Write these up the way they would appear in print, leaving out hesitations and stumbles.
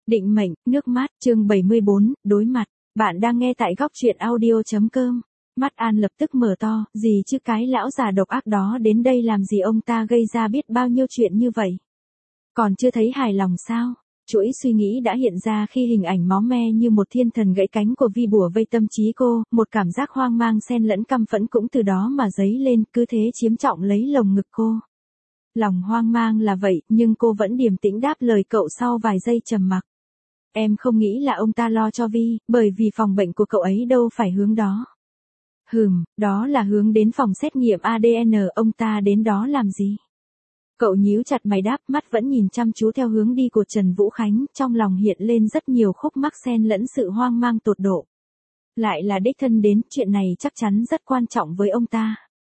Định mệnh, nước mắt, chương 74, đối mặt. Bạn đang nghe tại góc truyện audio.com. Mắt An lập tức mở to, gì chứ cái lão già độc ác đó đến đây làm gì, ông ta gây ra biết bao nhiêu chuyện như vậy. Còn chưa thấy hài lòng sao? Chuỗi suy nghĩ đã hiện ra khi hình ảnh máu me như một thiên thần gãy cánh của Vi bủa vây tâm trí cô, một cảm giác hoang mang xen lẫn căm phẫn cũng từ đó mà dấy lên, cứ thế chiếm trọng lấy lồng ngực cô. Lòng hoang mang là vậy, nhưng cô vẫn điềm tĩnh đáp lời cậu sau vài giây trầm mặc. Em không nghĩ là ông ta lo cho Vi, bởi vì phòng bệnh của cậu ấy đâu phải hướng đó. Đó là hướng đến phòng xét nghiệm ADN, ông ta đến đó làm gì? Cậu nhíu chặt mày đáp, mắt vẫn nhìn chăm chú theo hướng đi của Trần Vũ Khánh, trong lòng hiện lên rất nhiều khúc mắc xen lẫn sự hoang mang tột độ. Lại là đích thân đến, chuyện này chắc chắn rất quan trọng với ông ta.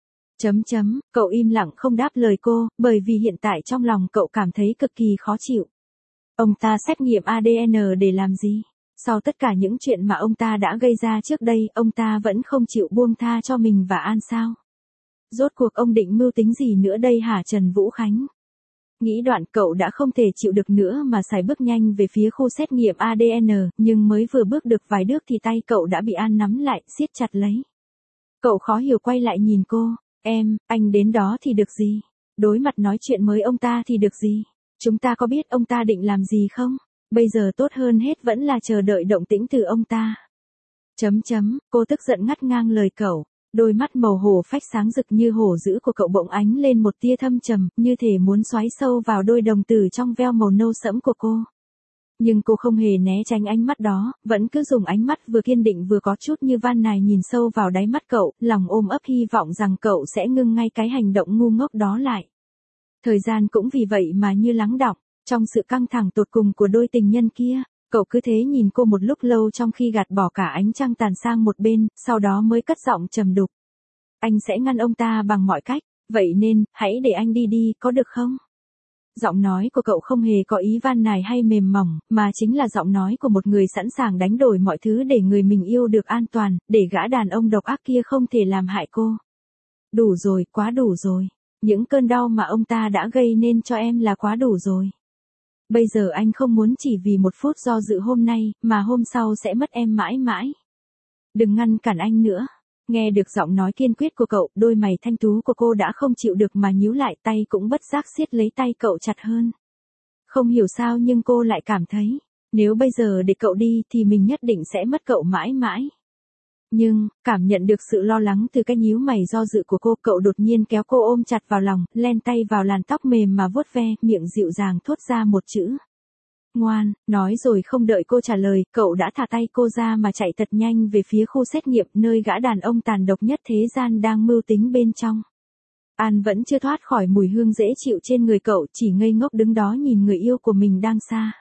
Cậu im lặng không đáp lời cô, bởi vì hiện tại trong lòng cậu cảm thấy cực kỳ khó chịu. Ông ta xét nghiệm ADN để làm gì? Sau tất cả những chuyện mà ông ta đã gây ra trước đây, ông ta vẫn không chịu buông tha cho mình và An sao? Rốt cuộc ông định mưu tính gì nữa đây hả Trần Vũ Khánh? Nghĩ đoạn cậu đã không thể chịu được nữa mà sải bước nhanh về phía khu xét nghiệm ADN, nhưng mới vừa bước được vài bước thì tay cậu đã bị An nắm lại, siết chặt lấy. Cậu khó hiểu quay lại nhìn cô, anh đến đó thì được gì? Đối mặt nói chuyện với ông ta thì được gì? Chúng ta có biết ông ta định làm gì không? Bây giờ tốt hơn hết vẫn là chờ đợi động tĩnh từ ông ta. Cô tức giận ngắt ngang lời cậu. Đôi mắt màu hổ phách sáng rực như hổ dữ của cậu bỗng ánh lên một tia thâm trầm, như thể muốn xoáy sâu vào đôi đồng tử trong veo màu nâu sẫm của cô. Nhưng cô không hề né tránh ánh mắt đó, vẫn cứ dùng ánh mắt vừa kiên định vừa có chút như van nài nhìn sâu vào đáy mắt cậu, lòng ôm ấp hy vọng rằng cậu sẽ ngưng ngay cái hành động ngu ngốc đó lại. Thời gian cũng vì vậy mà như lắng đọng, trong sự căng thẳng tột cùng của đôi tình nhân kia. Cậu cứ thế nhìn cô một lúc lâu trong khi gạt bỏ cả ánh trăng tàn sang một bên, sau đó mới cất giọng trầm đục. Anh sẽ ngăn ông ta bằng mọi cách, vậy nên, hãy để anh đi, có được không? Giọng nói của cậu không hề có ý van nài hay mềm mỏng, mà chính là giọng nói của một người sẵn sàng đánh đổi mọi thứ để người mình yêu được an toàn, để gã đàn ông độc ác kia không thể làm hại cô. Đủ rồi, quá đủ rồi. Những cơn đau mà ông ta đã gây nên cho em là quá đủ rồi. Bây giờ anh không muốn chỉ vì một phút do dự hôm nay, mà hôm sau sẽ mất em mãi mãi. Đừng ngăn cản anh nữa. Nghe được giọng nói kiên quyết của cậu, đôi mày thanh tú của cô đã không chịu được mà nhíu lại, tay cũng bất giác siết lấy tay cậu chặt hơn. Không hiểu sao nhưng cô lại cảm thấy, nếu bây giờ để cậu đi thì mình nhất định sẽ mất cậu mãi mãi. Nhưng, cảm nhận được sự lo lắng từ cái nhíu mày do dự của cô, cậu đột nhiên kéo cô ôm chặt vào lòng, len tay vào làn tóc mềm mà vuốt ve, miệng dịu dàng thốt ra một chữ. Ngoan, nói rồi không đợi cô trả lời, cậu đã thả tay cô ra mà chạy thật nhanh về phía khu xét nghiệm, nơi gã đàn ông tàn độc nhất thế gian đang mưu tính bên trong. An vẫn chưa thoát khỏi mùi hương dễ chịu trên người cậu, chỉ ngây ngốc đứng đó nhìn người yêu của mình đang xa,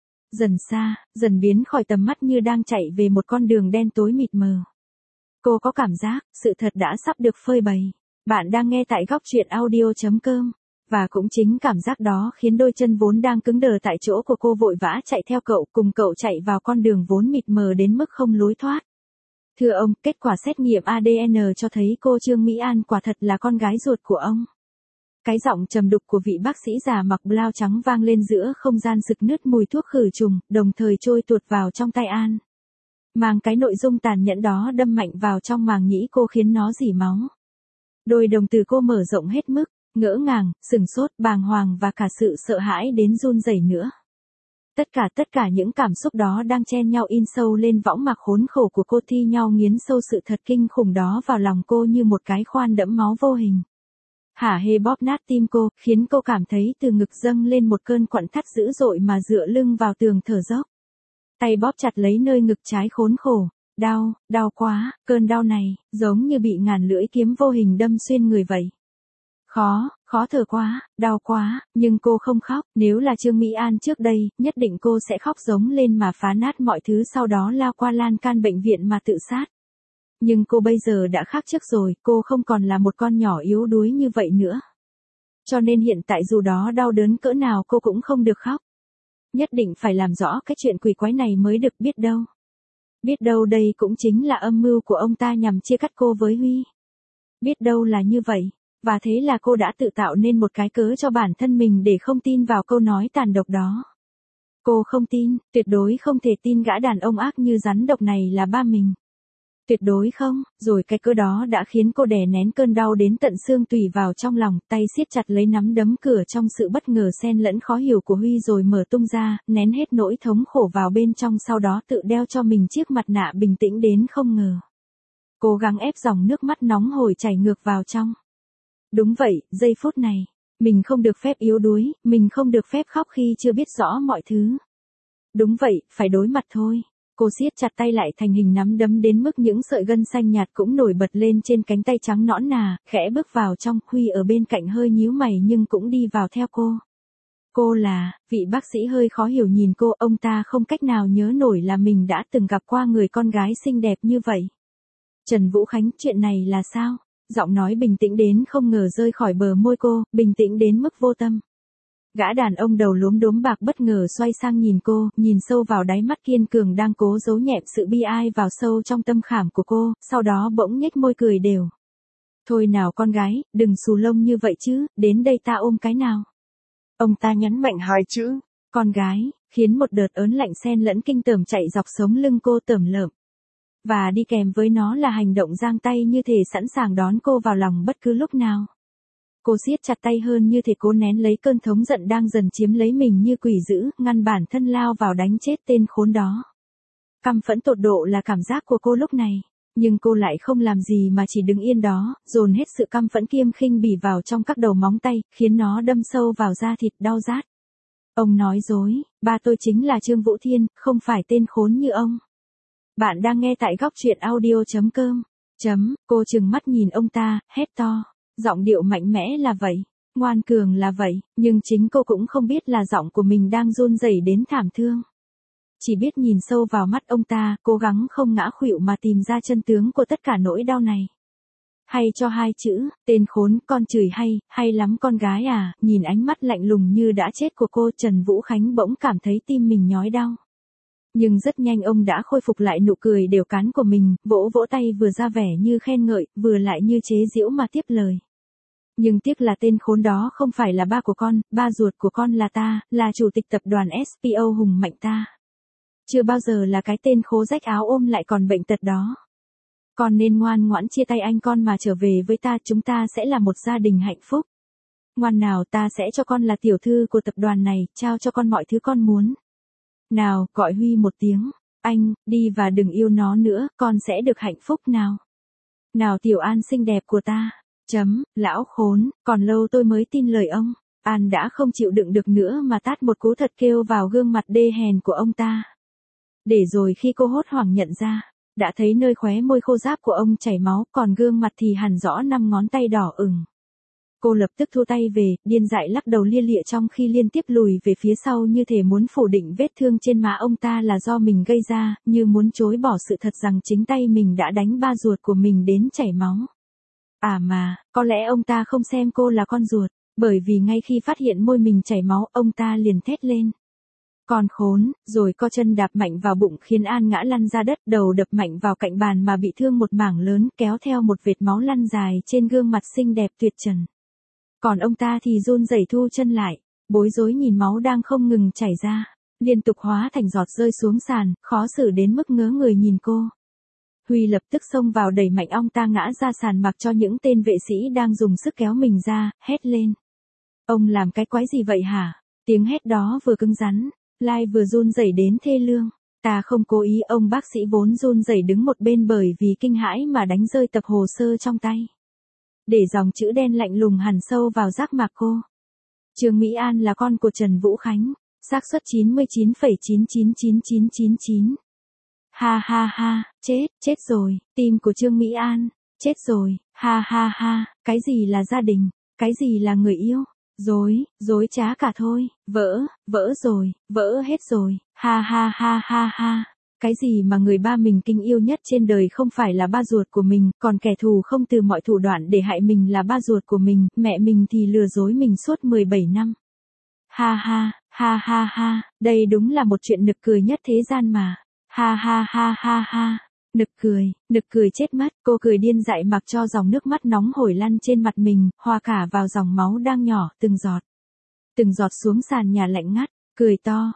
dần biến khỏi tầm mắt như đang chạy về một con đường đen tối mịt mờ. Cô có cảm giác, sự thật đã sắp được phơi bày. Bạn đang nghe tại góc truyện audio.com. Và cũng chính cảm giác đó khiến đôi chân vốn đang cứng đờ tại chỗ của cô vội vã chạy theo cậu, cùng cậu chạy vào con đường vốn mịt mờ đến mức không lối thoát. Thưa ông, kết quả xét nghiệm ADN cho thấy cô Trương Mỹ An quả thật là con gái ruột của ông. Cái giọng trầm đục của vị bác sĩ già mặc blau trắng vang lên giữa không gian sực nứt mùi thuốc khử trùng, đồng thời trôi tuột vào trong tai An. Mang cái nội dung tàn nhẫn đó đâm mạnh vào trong màng nhĩ cô khiến nó rỉ máu. Đôi đồng tử cô mở rộng hết mức, ngỡ ngàng, sừng sốt, bàng hoàng và cả sự sợ hãi đến run rẩy nữa. Tất cả những cảm xúc đó đang chen nhau in sâu lên võng mạc khốn khổ của cô, thi nhau nghiến sâu sự thật kinh khủng đó vào lòng cô như một cái khoan đẫm máu vô hình. Hả hê bóp nát tim cô, khiến cô cảm thấy từ ngực dâng lên một cơn quặn thắt dữ dội mà dựa lưng vào tường thở dốc. Tay bóp chặt lấy nơi ngực trái khốn khổ. Đau quá, cơn đau này, giống như bị ngàn lưỡi kiếm vô hình đâm xuyên người vậy. Khó thở quá, đau quá, nhưng cô không khóc, nếu là Trương Mỹ An trước đây, nhất định cô sẽ khóc giống lên mà phá nát mọi thứ, sau đó lao qua lan can bệnh viện mà tự sát. Nhưng cô bây giờ đã khác trước rồi, cô không còn là một con nhỏ yếu đuối như vậy nữa. Cho nên hiện tại dù đó đau đớn cỡ nào cô cũng không được khóc. Nhất định phải làm rõ cái chuyện quỷ quái này mới được, biết đâu đây cũng chính là âm mưu của ông ta nhằm chia cắt cô với Huy. Biết đâu là như vậy, và thế là cô đã tự tạo nên một cái cớ cho bản thân mình để không tin vào câu nói tàn độc đó. Cô không tin, tuyệt đối không thể tin gã đàn ông ác như rắn độc này là ba mình. Tuyệt đối không, rồi cái cớ đó đã khiến cô đè nén cơn đau đến tận xương tủy vào trong lòng, tay siết chặt lấy nắm đấm cửa trong sự bất ngờ xen lẫn khó hiểu của Huy rồi mở tung ra, nén hết nỗi thống khổ vào bên trong sau đó tự đeo cho mình chiếc mặt nạ bình tĩnh đến không ngờ. Cố gắng ép dòng nước mắt nóng hổi chảy ngược vào trong. Đúng vậy, giây phút này, mình không được phép yếu đuối, mình không được phép khóc khi chưa biết rõ mọi thứ. Đúng vậy, phải đối mặt thôi. Cô siết chặt tay lại thành hình nắm đấm đến mức những sợi gân xanh nhạt cũng nổi bật lên trên cánh tay trắng nõn nà, khẽ bước vào trong, Huy ở bên cạnh hơi nhíu mày nhưng cũng đi vào theo cô. Cô là, vị bác sĩ hơi khó hiểu nhìn cô, ông ta không cách nào nhớ nổi là mình đã từng gặp qua người con gái xinh đẹp như vậy. Trần Vũ Khánh, chuyện này là sao? Giọng nói bình tĩnh đến không ngờ rơi khỏi bờ môi cô, bình tĩnh đến mức vô tâm. Gã đàn ông đầu lốm đốm bạc bất ngờ xoay sang nhìn cô, nhìn sâu vào đáy mắt kiên cường đang cố giấu nhẹm sự bi ai vào sâu trong tâm khảm của cô, sau đó bỗng nhếch môi cười đều. Thôi nào con gái, đừng xù lông như vậy chứ, đến đây ta ôm cái nào. Ông ta nhấn mạnh hai chữ, con gái, khiến một đợt ớn lạnh xen lẫn kinh tởm chạy dọc sống lưng cô tởm lợm. Và đi kèm với nó là hành động giang tay như thể sẵn sàng đón cô vào lòng bất cứ lúc nào. Cô siết chặt tay hơn như thể cố nén lấy cơn thống giận đang dần chiếm lấy mình như quỷ dữ, ngăn bản thân lao vào đánh chết tên khốn đó. Căm phẫn tột độ là cảm giác của cô lúc này, nhưng cô lại không làm gì mà chỉ đứng yên đó, dồn hết sự căm phẫn kiêm khinh bỉ vào trong các đầu móng tay, khiến nó đâm sâu vào da thịt đau rát. Ông nói dối, ba tôi chính là Trương Vũ Thiên, không phải tên khốn như ông. Bạn đang nghe tại góc truyện audio.com. Cô trừng mắt nhìn ông ta, hét to. Giọng điệu mạnh mẽ là vậy, ngoan cường là vậy, nhưng chính cô cũng không biết là giọng của mình đang run rẩy đến thảm thương. Chỉ biết nhìn sâu vào mắt ông ta, cố gắng không ngã khuỵu mà tìm ra chân tướng của tất cả nỗi đau này. Hay cho hai chữ, tên khốn, con chửi hay lắm con gái à, nhìn ánh mắt lạnh lùng như đã chết của cô, Trần Vũ Khánh bỗng cảm thấy tim mình nhói đau. Nhưng rất nhanh ông đã khôi phục lại nụ cười đều cán của mình, vỗ vỗ tay vừa ra vẻ như khen ngợi, vừa lại như chế giễu mà tiếp lời. Nhưng tiếc là tên khốn đó không phải là ba của con, ba ruột của con là ta, là chủ tịch tập đoàn SPO hùng mạnh ta. Chưa bao giờ là cái tên khố rách áo ôm lại còn bệnh tật đó. Con nên ngoan ngoãn chia tay anh con mà trở về với ta, chúng ta sẽ là một gia đình hạnh phúc. Ngoan nào, ta sẽ cho con là tiểu thư của tập đoàn này, trao cho con mọi thứ con muốn. Nào, gọi Huy một tiếng, anh, đi và đừng yêu nó nữa, con sẽ được hạnh phúc nào. Nào Tiểu An xinh đẹp của ta. Lão khốn, còn lâu tôi mới tin lời ông. An đã không chịu đựng được nữa mà tát một cú thật kêu vào gương mặt đê hèn của ông ta. Để rồi khi cô hốt hoảng nhận ra, đã thấy nơi khóe môi khô ráp của ông chảy máu, còn gương mặt thì hằn rõ 5 ngón tay đỏ ửng. Cô lập tức thu tay về, điên dại lắc đầu lia lịa trong khi liên tiếp lùi về phía sau như thể muốn phủ định vết thương trên má ông ta là do mình gây ra, như muốn chối bỏ sự thật rằng chính tay mình đã đánh ba ruột của mình đến chảy máu. À mà, có lẽ ông ta không xem cô là con ruột, bởi vì ngay khi phát hiện môi mình chảy máu, ông ta liền thét lên. Con khốn, rồi co chân đạp mạnh vào bụng khiến An ngã lăn ra đất, đầu đập mạnh vào cạnh bàn mà bị thương một mảng lớn, kéo theo một vệt máu lăn dài trên gương mặt xinh đẹp tuyệt trần. Còn ông ta thì run rẩy thu chân lại, bối rối nhìn máu đang không ngừng chảy ra, liên tục hóa thành giọt rơi xuống sàn, khó xử đến mức ngớ người nhìn cô. Huy lập tức xông vào đẩy mạnh ông ta ngã ra sàn mặc cho những tên vệ sĩ đang dùng sức kéo mình ra, hét lên. Ông làm cái quái gì vậy hả? Tiếng hét đó vừa cứng rắn, lai vừa run rẩy đến thê lương. Ta không cố ý, ông bác sĩ vốn run rẩy đứng một bên bởi vì kinh hãi mà đánh rơi tập hồ sơ trong tay. Để dòng chữ đen lạnh lùng hằn sâu vào giác mạc cô. Trương Mỹ An là con của Trần Vũ Khánh, xác suất 99,999999. Ha ha ha, chết rồi, tim của Trương Mỹ An, chết rồi, ha ha ha, cái gì là gia đình, cái gì là người yêu, dối trá cả thôi, vỡ rồi, vỡ hết rồi, ha ha ha ha ha. Cái gì mà người ba mình kinh yêu nhất trên đời không phải là ba ruột của mình, còn kẻ thù không từ mọi thủ đoạn để hại mình là ba ruột của mình, mẹ mình thì lừa dối mình suốt 17 năm. Ha ha, ha ha ha, đây đúng là một chuyện nực cười nhất thế gian mà. Ha ha ha ha ha, nực cười chết mất, cô cười điên dại mặc cho dòng nước mắt nóng hổi lăn trên mặt mình, hòa cả vào dòng máu đang nhỏ, từng giọt xuống sàn nhà lạnh ngắt. Cười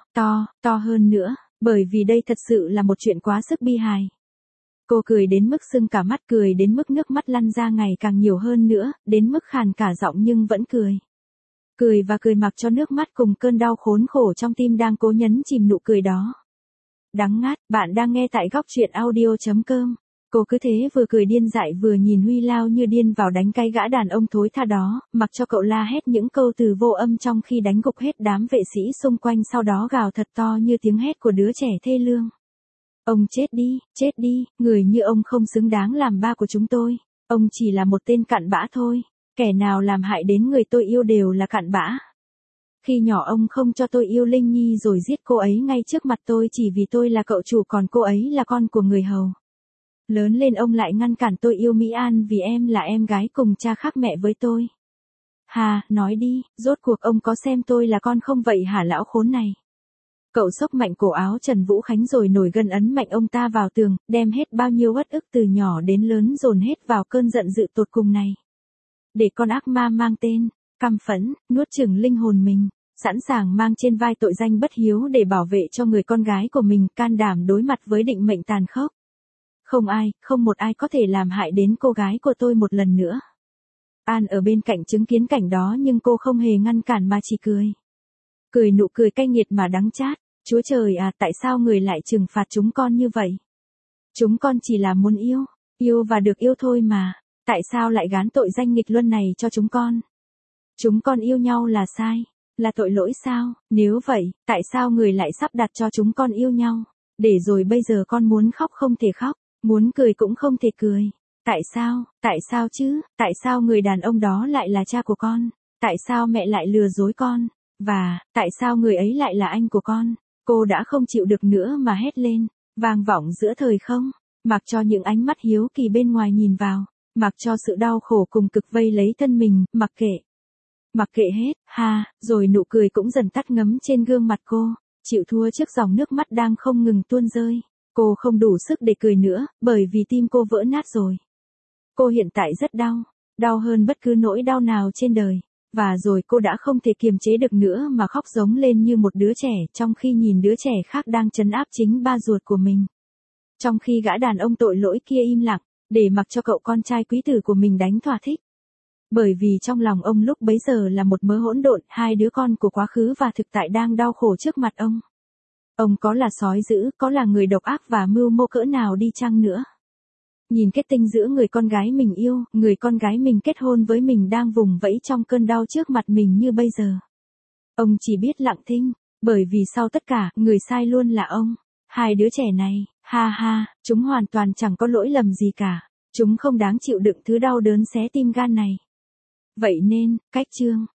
to hơn nữa, bởi vì đây thật sự là một chuyện quá sức bi hài. Cô cười đến mức sưng cả mắt, cười đến mức nước mắt lăn ra ngày càng nhiều hơn nữa, đến mức khàn cả giọng nhưng vẫn cười. Cười và cười mặc cho nước mắt cùng cơn đau khốn khổ trong tim đang cố nhấn chìm nụ cười đó. Đắng ngắt, bạn đang nghe tại góc truyện audio.com. Cô cứ thế vừa cười điên dại vừa nhìn Huy lao như điên vào đánh cái gã đàn ông thối tha đó, mặc cho cậu la hét những câu từ vô âm trong khi đánh gục hết đám vệ sĩ xung quanh, sau đó gào thật to như tiếng hét của đứa trẻ thê lương. Ông chết đi, người như ông không xứng đáng làm ba của chúng tôi. Ông chỉ là một tên cặn bã thôi. Kẻ nào làm hại đến người tôi yêu đều là cặn bã. Khi nhỏ ông không cho tôi yêu Linh Nhi rồi giết cô ấy ngay trước mặt tôi chỉ vì tôi là cậu chủ còn cô ấy là con của người hầu. Lớn lên ông lại ngăn cản tôi yêu Mỹ An vì em là em gái cùng cha khác mẹ với tôi. Hà, nói đi, rốt cuộc ông có xem tôi là con không vậy hả lão khốn này? Cậu xốc mạnh cổ áo Trần Vũ Khánh rồi nổi gân ấn mạnh ông ta vào tường, đem hết bao nhiêu uất ức từ nhỏ đến lớn dồn hết vào cơn giận dữ tột cùng này. Để con ác ma mang tên, căm phẫn, nuốt chửng linh hồn mình, sẵn sàng mang trên vai tội danh bất hiếu để bảo vệ cho người con gái của mình, can đảm đối mặt với định mệnh tàn khốc. Không một ai có thể làm hại đến cô gái của tôi một lần nữa. An ở bên cạnh chứng kiến cảnh đó nhưng cô không hề ngăn cản mà chỉ cười. Cười nụ cười cay nghiệt mà đắng chát. Chúa trời à, tại sao người lại trừng phạt chúng con như vậy? Chúng con chỉ là muốn yêu và được yêu thôi mà. Tại sao lại gán tội danh nghịch luân này cho chúng con? Chúng con yêu nhau là sai, là tội lỗi sao? Nếu vậy, tại sao người lại sắp đặt cho chúng con yêu nhau? Để rồi bây giờ con muốn khóc không thể khóc, muốn cười cũng không thể cười. Tại sao chứ? Tại sao người đàn ông đó lại là cha của con? Tại sao mẹ lại lừa dối con? Và, tại sao người ấy lại là anh của con? Cô đã không chịu được nữa mà hét lên, vang vọng giữa thời không, mặc cho những ánh mắt hiếu kỳ bên ngoài nhìn vào, mặc cho sự đau khổ cùng cực vây lấy thân mình, mặc kệ hết, rồi nụ cười cũng dần tắt ngấm trên gương mặt cô, chịu thua trước dòng nước mắt đang không ngừng tuôn rơi. Cô không đủ sức để cười nữa, bởi vì tim cô vỡ nát rồi. Cô hiện tại rất đau hơn bất cứ nỗi đau nào trên đời. Và rồi cô đã không thể kiềm chế được nữa mà khóc giống lên như một đứa trẻ, trong khi nhìn đứa trẻ khác đang trấn áp chính ba ruột của mình. Trong khi gã đàn ông tội lỗi kia im lặng, để mặc cho cậu con trai quý tử của mình đánh thỏa thích. Bởi vì trong lòng ông lúc bấy giờ là một mớ hỗn độn, hai đứa con của quá khứ và thực tại đang đau khổ trước mặt ông. Ông có là sói dữ, có là người độc ác và mưu mô cỡ nào đi chăng nữa. Nhìn kết tinh giữa người con gái mình yêu, người con gái mình kết hôn với mình đang vùng vẫy trong cơn đau trước mặt mình như bây giờ. Ông chỉ biết lặng thinh, bởi vì sau tất cả, người sai luôn là ông. Hai đứa trẻ này, chúng hoàn toàn chẳng có lỗi lầm gì cả. Chúng không đáng chịu đựng thứ đau đớn xé tim gan này. Vậy nên, cách chương